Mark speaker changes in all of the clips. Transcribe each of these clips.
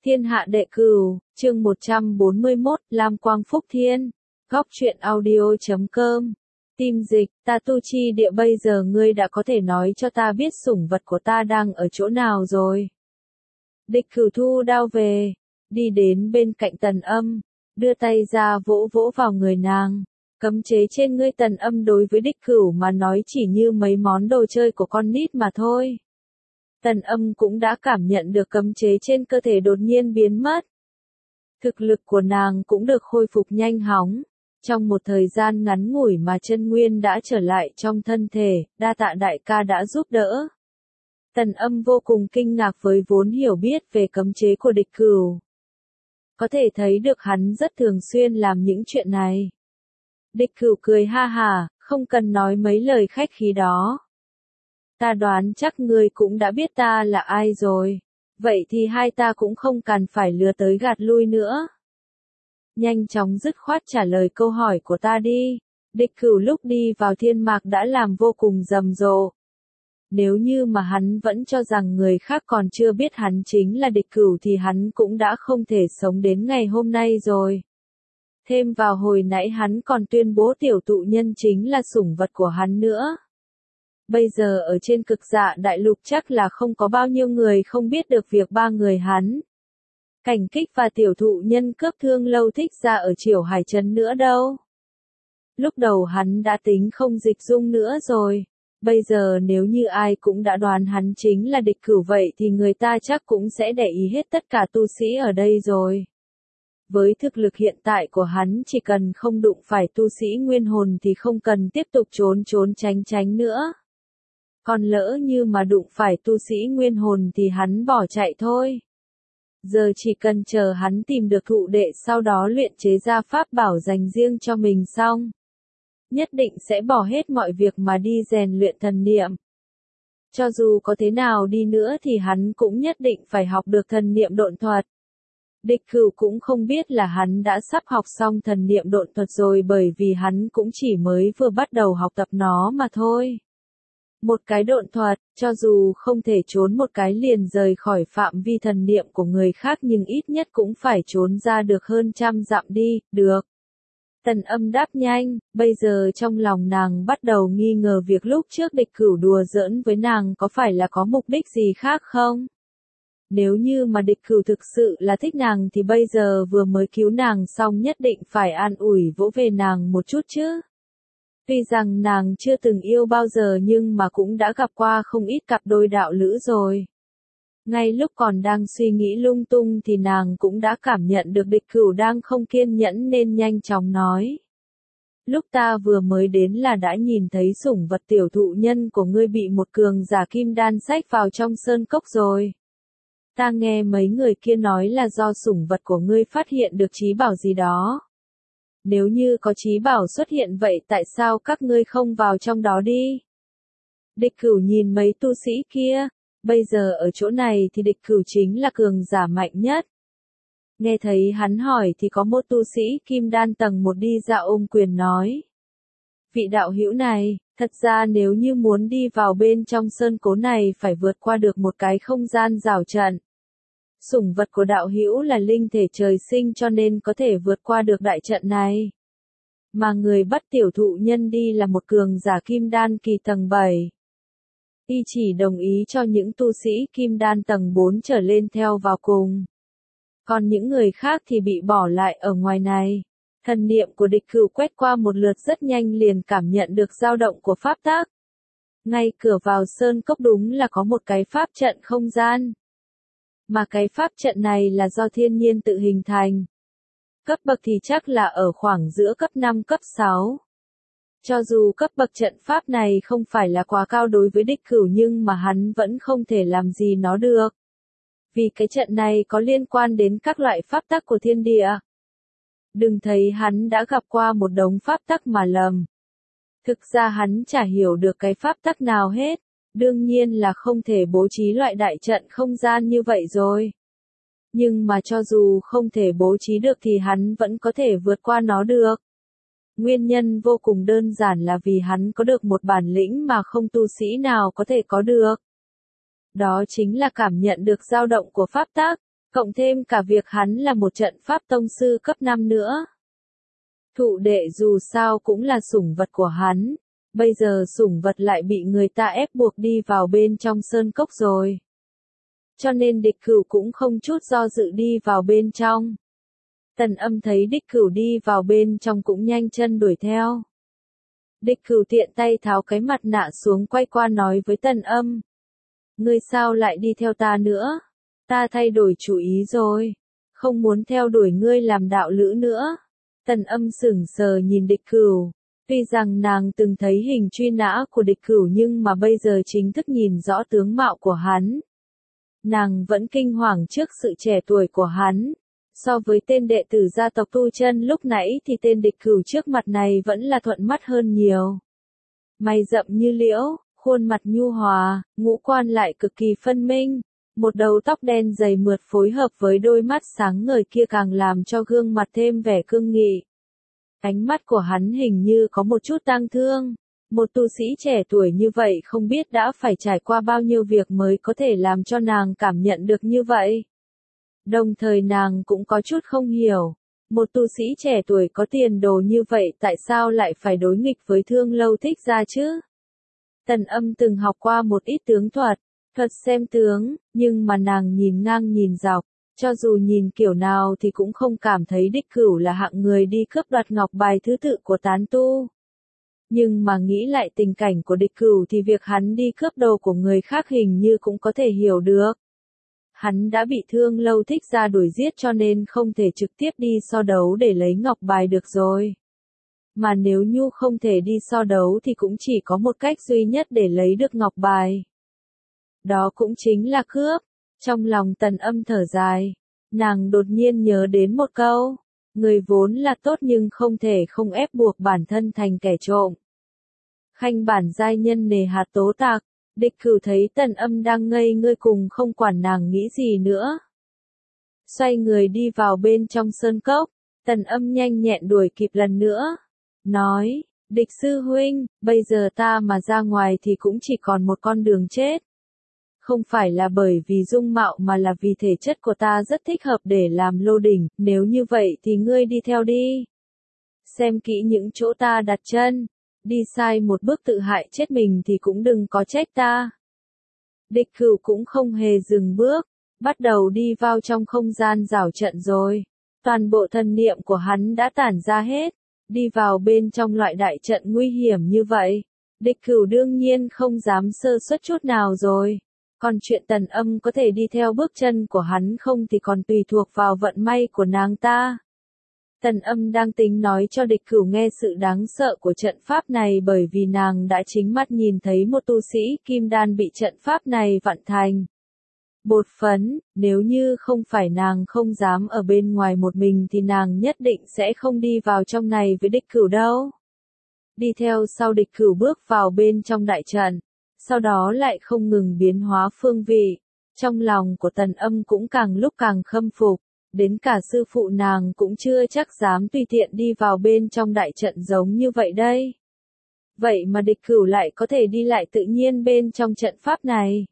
Speaker 1: Thiên hạ đệ cửu, chương 141, Lam Quang Phúc Thiên. Góc truyện audio.com. Tim dịch, ta tu chi địa, bây giờ ngươi đã có thể nói cho ta biết sủng vật của ta đang ở chỗ nào rồi. Địch Cửu thu đao về, đi đến bên cạnh Tần Âm, đưa tay ra vỗ vỗ vào người nàng. Cấm chế trên ngươi Tần Âm đối với Địch Cửu mà nói chỉ như mấy món đồ chơi của con nít mà thôi. Tần Âm cũng đã cảm nhận được cấm chế trên cơ thể đột nhiên biến mất. Thực lực của nàng cũng được khôi phục nhanh hóng. Trong một thời gian ngắn ngủi mà chân nguyên đã trở lại trong thân thể, đa tạ đại ca đã giúp đỡ. Tần Âm vô cùng kinh ngạc với vốn hiểu biết về cấm chế của Địch Cửu. Có thể thấy được hắn rất thường xuyên làm những chuyện này. Địch Cửu cười ha hả, không cần nói mấy lời khách khí đó. Ta đoán chắc ngươi cũng đã biết ta là ai rồi. Vậy thì hai ta cũng không cần phải lừa tới gạt lui nữa. Nhanh chóng dứt khoát trả lời câu hỏi của ta đi. Địch Cửu lúc đi vào thiên mạc đã làm vô cùng rầm rộ. Nếu như mà hắn vẫn cho rằng người khác còn chưa biết hắn chính là Địch Cửu thì hắn cũng đã không thể sống đến ngày hôm nay rồi. Thêm vào hồi nãy hắn còn tuyên bố tiểu tụ nhân chính là sủng vật của hắn nữa. Bây giờ ở trên Cực Dạ Đại Lục chắc là không có bao nhiêu người không biết được việc ba người hắn. Cảnh Kích và tiểu thụ nhân cướp Thương Lâu Thích ra ở Triều Hải Trấn nữa đâu. Lúc đầu hắn đã tính không dịch dung nữa rồi. Bây giờ nếu như ai cũng đã đoán hắn chính là Địch Cửu vậy thì người ta chắc cũng sẽ để ý hết tất cả tu sĩ ở đây rồi. Với thực lực hiện tại của hắn chỉ cần không đụng phải tu sĩ nguyên hồn thì không cần tiếp tục trốn tránh nữa. Còn lỡ như mà đụng phải tu sĩ nguyên hồn thì hắn bỏ chạy thôi. Giờ chỉ cần chờ hắn tìm được thụ đệ sau đó luyện chế ra pháp bảo dành riêng cho mình xong. Nhất định sẽ bỏ hết mọi việc mà đi rèn luyện thần niệm. Cho dù có thế nào đi nữa thì hắn cũng nhất định phải học được thần niệm độn thuật. Địch Cửu cũng không biết là hắn đã sắp học xong thần niệm độn thuật rồi bởi vì hắn cũng chỉ mới vừa bắt đầu học tập nó mà thôi. Một cái độn thuật, cho dù không thể trốn một cái liền rời khỏi phạm vi thần niệm của người khác nhưng ít nhất cũng phải trốn ra được hơn 100 dặm đi, được. Tần Âm đáp nhanh, bây giờ trong lòng nàng bắt đầu nghi ngờ việc lúc trước Địch Cửu đùa giỡn với nàng có phải là có mục đích gì khác không? Nếu như mà Địch Cửu thực sự là thích nàng thì bây giờ vừa mới cứu nàng xong nhất định phải an ủi vỗ về nàng một chút chứ. Tuy rằng nàng chưa từng yêu bao giờ nhưng mà cũng đã gặp qua không ít cặp đôi đạo lữ rồi. Ngay lúc còn đang suy nghĩ lung tung thì nàng cũng đã cảm nhận được Địch Cửu đang không kiên nhẫn nên nhanh chóng nói. Lúc ta vừa mới đến là đã nhìn thấy sủng vật tiểu thụ nhân của ngươi bị một cường giả kim đan xách vào trong sơn cốc rồi. Ta nghe mấy người kia nói là do sủng vật của ngươi phát hiện được trí bảo gì đó. Nếu như có trí bảo xuất hiện vậy tại sao các ngươi không vào trong đó đi? Địch Cửu nhìn mấy tu sĩ kia, bây giờ ở chỗ này thì Địch Cửu chính là cường giả mạnh nhất. Nghe thấy hắn hỏi thì có một tu sĩ kim đan tầng 1 đi ra ôm quyền nói. Vị đạo hữu này, thật ra nếu như muốn đi vào bên trong sơn cố này phải vượt qua được một cái không gian rào trận. Sủng vật của đạo hữu là linh thể trời sinh cho nên có thể vượt qua được đại trận này. Mà người bắt tiểu thụ nhân đi là một cường giả kim đan kỳ tầng 7. Y chỉ đồng ý cho những tu sĩ kim đan tầng 4 trở lên theo vào cùng. Còn những người khác thì bị bỏ lại ở ngoài này. Thần niệm của Địch Cửu quét qua một lượt rất nhanh liền cảm nhận được dao động của pháp tắc. Ngay cửa vào sơn cốc đúng là có một cái pháp trận không gian. Mà cái pháp trận này là do thiên nhiên tự hình thành. Cấp bậc thì chắc là ở khoảng giữa cấp 5 cấp 6. Cho dù cấp bậc trận pháp này không phải là quá cao đối với Địch Cửu nhưng mà hắn vẫn không thể làm gì nó được. Vì cái trận này có liên quan đến các loại pháp tắc của thiên địa. Đừng thấy hắn đã gặp qua một đống pháp tắc mà lầm. Thực ra hắn chả hiểu được cái pháp tắc nào hết. Đương nhiên là không thể bố trí loại đại trận không gian như vậy rồi. Nhưng mà cho dù không thể bố trí được thì hắn vẫn có thể vượt qua nó được. Nguyên nhân vô cùng đơn giản là vì hắn có được một bản lĩnh mà không tu sĩ nào có thể có được. Đó chính là cảm nhận được dao động của pháp tắc. Cộng thêm cả việc hắn là một trận pháp tông sư cấp 5 nữa. Thụ đệ dù sao cũng là sủng vật của hắn, bây giờ sủng vật lại bị người ta ép buộc đi vào bên trong sơn cốc rồi. Cho nên địch cửu cũng không chút do dự đi vào bên trong. Tần Âm thấy địch cửu đi vào bên trong cũng nhanh chân đuổi theo. Địch cửu tiện tay tháo cái mặt nạ xuống quay qua nói với Tần Âm. Ngươi sao lại đi theo ta nữa? Ta thay đổi chủ ý rồi. Không muốn theo đuổi ngươi làm đạo lữ nữa. Tần Âm sững sờ nhìn địch cửu. Tuy rằng nàng từng thấy hình truy nã của địch cửu nhưng mà bây giờ chính thức nhìn rõ tướng mạo của hắn. Nàng vẫn kinh hoàng trước sự trẻ tuổi của hắn. So với tên đệ tử gia tộc Tu Chân lúc nãy thì tên địch cửu trước mặt này vẫn là thuận mắt hơn nhiều. Mày rậm như liễu, khuôn mặt nhu hòa, ngũ quan lại cực kỳ phân minh. Một đầu tóc đen dày mượt phối hợp với đôi mắt sáng ngời kia càng làm cho gương mặt thêm vẻ cương nghị. Ánh mắt của hắn hình như có một chút tang thương. Một tu sĩ trẻ tuổi như vậy không biết đã phải trải qua bao nhiêu việc mới có thể làm cho nàng cảm nhận được như vậy. Đồng thời nàng cũng có chút không hiểu. Một tu sĩ trẻ tuổi có tiền đồ như vậy tại sao lại phải đối nghịch với Thương Lâu Thích Gia chứ? Tần Âm từng học qua một ít tướng thuật xem tướng, nhưng mà nàng nhìn ngang nhìn dọc, cho dù nhìn kiểu nào thì cũng không cảm thấy địch cửu là hạng người đi cướp đoạt ngọc bài thứ tự của tán tu. Nhưng mà nghĩ lại tình cảnh của địch cửu thì việc hắn đi cướp đồ của người khác hình như cũng có thể hiểu được. Hắn đã bị Thương Lâu Thích Gia đuổi giết cho nên không thể trực tiếp đi so đấu để lấy ngọc bài được rồi. Mà nếu như không thể đi so đấu thì cũng chỉ có một cách duy nhất để lấy được ngọc bài. Đó cũng chính là cướp. Trong lòng Tần Âm thở dài, nàng đột nhiên nhớ đến một câu, người vốn là tốt nhưng không thể không ép buộc bản thân thành kẻ trộm. Khanh bản giai nhân nề hạt tố tạc, địch cửu thấy Tần Âm đang ngây ngơi cùng không quản nàng nghĩ gì nữa. Xoay người đi vào bên trong sơn cốc, Tần Âm nhanh nhẹn đuổi kịp lần nữa. Nói, địch sư huynh, bây giờ ta mà ra ngoài thì cũng chỉ còn một con đường chết. Không phải là bởi vì dung mạo mà là vì thể chất của ta rất thích hợp để làm lô đỉnh, nếu như vậy thì ngươi đi theo đi. Xem kỹ những chỗ ta đặt chân, đi sai một bước tự hại chết mình thì cũng đừng có trách ta. Địch cửu cũng không hề dừng bước, bắt đầu đi vào trong không gian rào trận rồi. Toàn bộ thần niệm của hắn đã tản ra hết, đi vào bên trong loại đại trận nguy hiểm như vậy. Địch cửu đương nhiên không dám sơ suất chút nào rồi. Còn chuyện Tần Âm có thể đi theo bước chân của hắn không thì còn tùy thuộc vào vận may của nàng ta. Tần Âm đang tính nói cho địch cửu nghe sự đáng sợ của trận pháp này bởi vì nàng đã chính mắt nhìn thấy một tu sĩ kim đan bị trận pháp này vặn thành bột phấn, nếu như không phải nàng không dám ở bên ngoài một mình thì nàng nhất định sẽ không đi vào trong này với địch cửu đâu. Đi theo sau địch cửu bước vào bên trong đại trận, sau đó lại không ngừng biến hóa phương vị. Trong lòng của Tần Âm cũng càng lúc càng khâm phục, đến cả sư phụ nàng cũng chưa chắc dám tùy tiện đi vào bên trong đại trận giống như vậy đây. Vậy mà địch cửu lại có thể đi lại tự nhiên bên trong trận pháp này.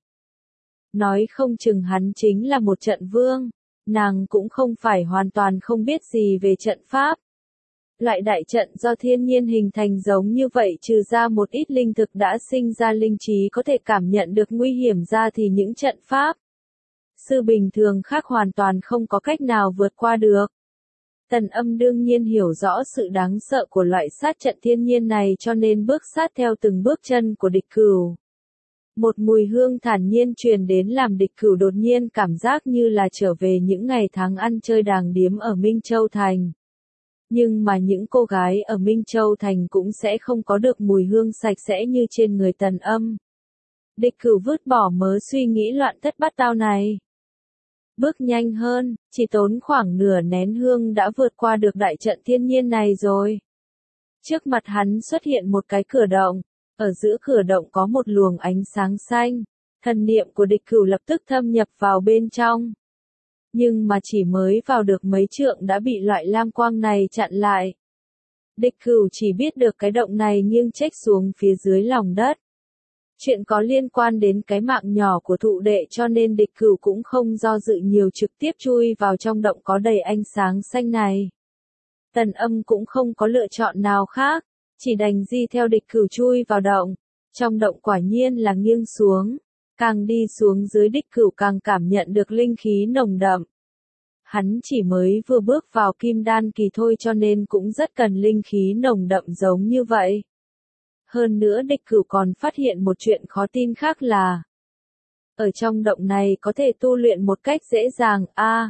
Speaker 1: Nói không chừng hắn chính là một trận vương, nàng cũng không phải hoàn toàn không biết gì về trận pháp. Loại đại trận do thiên nhiên hình thành giống như vậy trừ ra một ít linh thực đã sinh ra linh trí có thể cảm nhận được nguy hiểm ra thì những trận pháp sư bình thường khác hoàn toàn không có cách nào vượt qua được. Tần Âm đương nhiên hiểu rõ sự đáng sợ của loại sát trận thiên nhiên này cho nên bước sát theo từng bước chân của địch cửu. Một mùi hương thản nhiên truyền đến làm địch cửu đột nhiên cảm giác như là trở về những ngày tháng ăn chơi đàng điếm ở Minh Châu Thành. Nhưng mà những cô gái ở Minh Châu Thành cũng sẽ không có được mùi hương sạch sẽ như trên người Tần Âm. Địch cửu vứt bỏ mớ suy nghĩ loạn thất bát tao này. Bước nhanh hơn, chỉ tốn khoảng nửa nén hương đã vượt qua được đại trận thiên nhiên này rồi. Trước mặt hắn xuất hiện một cái cửa động, ở giữa cửa động có một luồng ánh sáng xanh, thần niệm của địch cửu lập tức thâm nhập vào bên trong. Nhưng mà chỉ mới vào được mấy trượng đã bị loại lam quang này chặn lại. Địch cửu chỉ biết được cái động này nghiêng chếch xuống phía dưới lòng đất. Chuyện có liên quan đến cái mạng nhỏ của thụ đệ cho nên địch cửu cũng không do dự nhiều trực tiếp chui vào trong động có đầy ánh sáng xanh này. Tần Âm cũng không có lựa chọn nào khác, chỉ đành di theo địch cửu chui vào động. Trong động quả nhiên là nghiêng xuống, càng đi xuống dưới địch cửu càng cảm nhận được linh khí nồng đậm. Hắn chỉ mới vừa bước vào kim đan kỳ thôi cho nên cũng rất cần linh khí nồng đậm giống như vậy. Hơn nữa địch cửu còn phát hiện một chuyện khó tin khác là ở trong động này có thể tu luyện một cách dễ dàng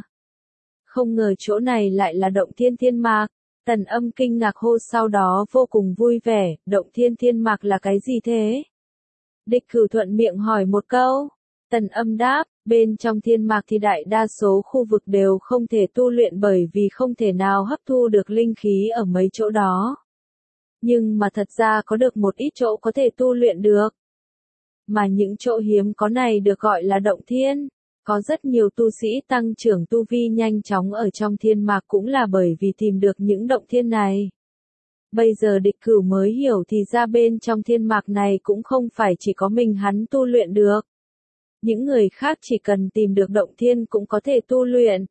Speaker 1: không ngờ chỗ này lại là động Thiên Thiên Mạc. Tần Âm kinh ngạc hô sau đó vô cùng vui vẻ, động Thiên Thiên Mạc là cái gì thế? Địch cửu thuận miệng hỏi một câu. Tần Âm đáp, bên trong thiên mạc thì đại đa số khu vực đều không thể tu luyện bởi vì không thể nào hấp thu được linh khí ở mấy chỗ đó. Nhưng mà thật ra có được một ít chỗ có thể tu luyện được. Mà những chỗ hiếm có này được gọi là động thiên. Có rất nhiều tu sĩ tăng trưởng tu vi nhanh chóng ở trong thiên mạc cũng là bởi vì tìm được những động thiên này. Bây giờ địch cửu mới hiểu thì ra bên trong thiên mạc này cũng không phải chỉ có mình hắn tu luyện được. Những người khác chỉ cần tìm được động thiên cũng có thể tu luyện.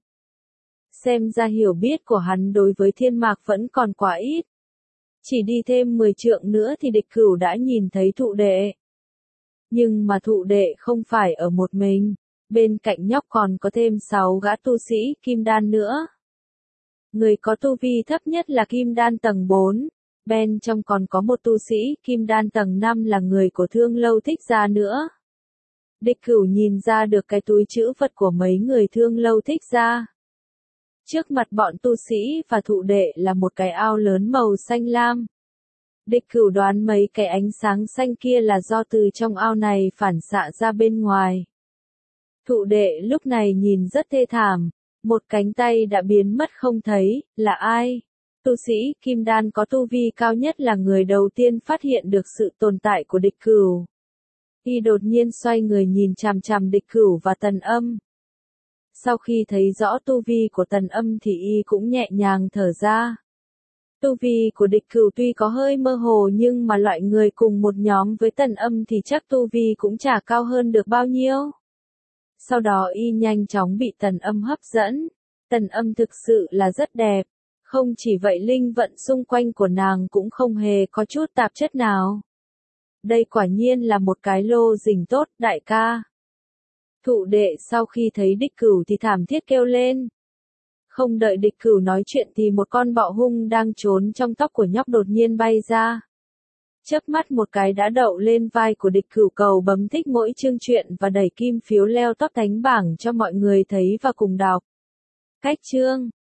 Speaker 1: Xem ra hiểu biết của hắn đối với thiên mạc vẫn còn quá ít. Chỉ đi thêm 10 trượng nữa thì địch cửu đã nhìn thấy thụ đệ. Nhưng mà thụ đệ không phải ở một mình, bên cạnh nhóc còn có thêm 6 gã tu sĩ kim đan nữa. Người có tu vi thấp nhất là kim đan tầng 4, bên trong còn có một tu sĩ kim đan tầng 5 là người của Thương Lâu Thích Gia nữa. Địch cửu nhìn ra được cái túi trữ vật của mấy người Thương Lâu Thích Gia. Trước mặt bọn tu sĩ và thụ đệ là một cái ao lớn màu xanh lam. Địch cửu đoán mấy cái ánh sáng xanh kia là do từ trong ao này phản xạ ra bên ngoài. Thụ đệ lúc này nhìn rất thê thảm, một cánh tay đã biến mất không thấy, là ai? Tu sĩ kim đan có tu vi cao nhất là người đầu tiên phát hiện được sự tồn tại của địch cửu. Y đột nhiên xoay người nhìn chằm chằm địch cửu và Tần Âm. Sau khi thấy rõ tu vi của Tần Âm thì y cũng nhẹ nhàng thở ra. Tu vi của địch cửu tuy có hơi mơ hồ nhưng mà loại người cùng một nhóm với Tần Âm thì chắc tu vi cũng chả cao hơn được bao nhiêu. Sau đó y nhanh chóng bị Tần Âm hấp dẫn. Tần Âm thực sự là rất đẹp. Không chỉ vậy linh vận xung quanh của nàng cũng không hề có chút tạp chất nào. Đây quả nhiên là một cái lô dình tốt, đại ca. Thụ đệ sau khi thấy địch cửu thì thảm thiết kêu lên. Không đợi địch cửu nói chuyện thì một con bọ hung đang trốn trong tóc của nhóc đột nhiên bay ra. Chớp mắt một cái đã đậu lên vai của địch cửu. Cầu bấm thích mỗi chương truyện và đẩy kim phiếu leo top thánh bảng cho mọi người thấy và cùng đọc. Cách chương